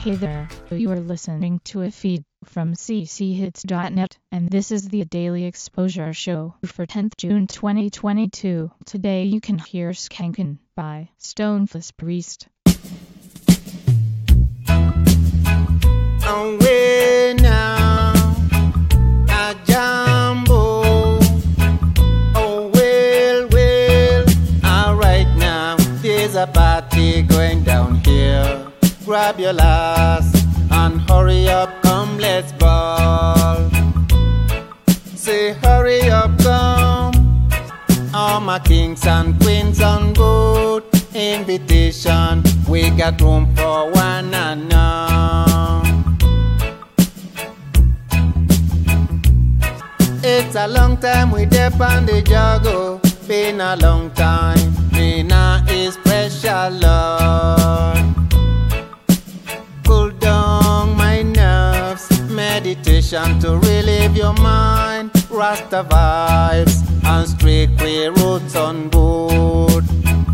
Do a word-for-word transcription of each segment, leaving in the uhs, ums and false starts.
Hey there, you are listening to a feed from c c hits dot net, and this is the Daily Exposure Show for tenth June twenty twenty-two. Today you can hear Skankin' by Stoneface Priest. Away now, a jumbo. Oh well, well, alright now, there's a party going down here. Grab your lass and hurry up, come let's ball. Say hurry up, come. All my kings and queens on board. Invitation, we got room for one and none. It's a long time we dip on the juggle. Been a long time, Nina is special, Lord. Cool down my nerves, meditation to relieve your mind. Rasta vibes and straight way roots on board.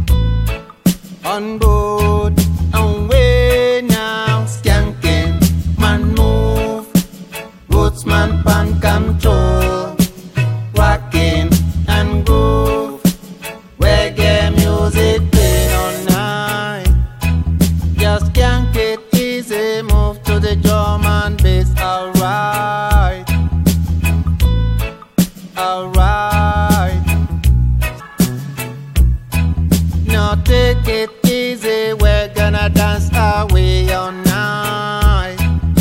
On board, away now, skanking, man move, roots man pan control, rocking and groove, reggae music playing all night. Just skank it easy, move to the drum and bass, alright, alright. Now take it easy, we're gonna dance our way all night,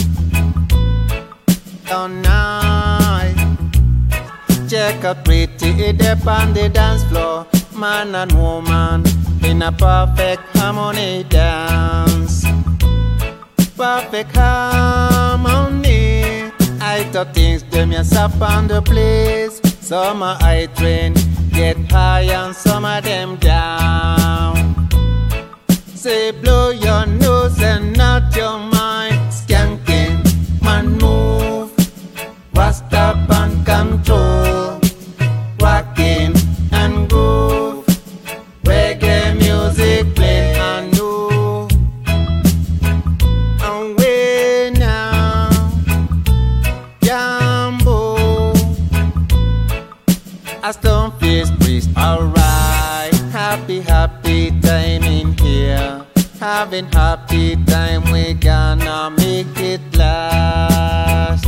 all night. Check out pretty dip on the dance floor, man and woman in a perfect harmony dance. Perfect harmony. I thought things them yourself on the place. Some are I train, get high and some of them down. Say blow your nose and not your mind. Skanking, man move, Rasta and control, rocking and groove, reggae music play and new. Away now, Jambo, a Stoneface Priest, alright. Happy, happy time in here. Having happy time, we gonna make it last.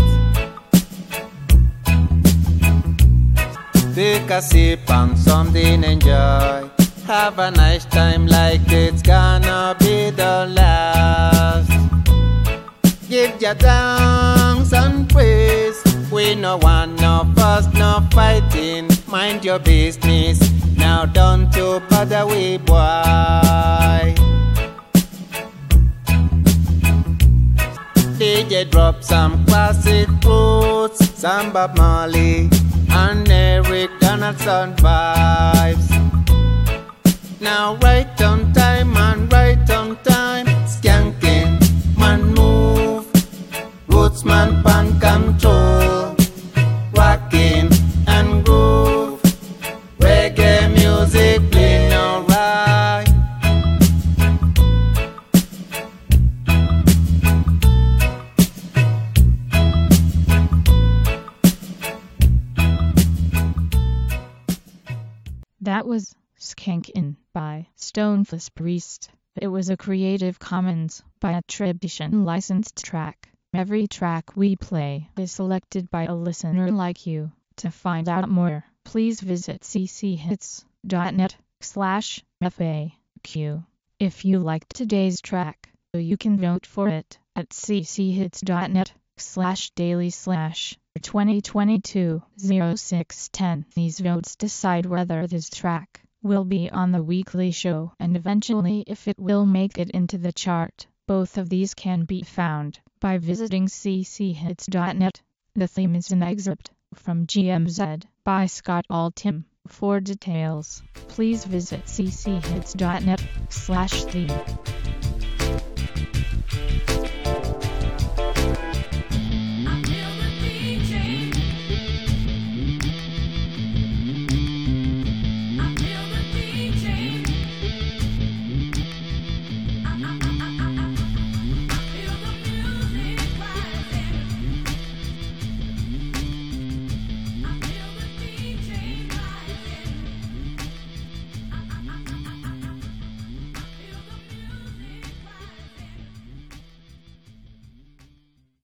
Take a sip and something enjoy. Have a nice time like it's gonna be the last. Give your thanks and praise. We no want no fuss, no fighting. Mind your business. Now don't you bother we boy. D J drop some classic roots, some Bob Marley and Eric Donaldson vibes. Now right on time and right on time. Skanking, man move, roots man pan control, rocking and groove, reggae music playing alright. That was Skankin' by Stoneface Priest. It was a Creative Commons by attribution licensed track. Every track we play is selected by a listener like you. To find out more, please visit c c hits dot net slash F A Q. If you liked today's track, you can vote for it at c c hits dot net slash daily slash twenty twenty-two oh six ten. These votes decide whether this track will be on the weekly show and eventually if it will make it into the chart. Both of these can be found by visiting c c hits dot net. The theme is an excerpt from G M Z by Scott Altham. For details, please visit c c hits dot net slash theme.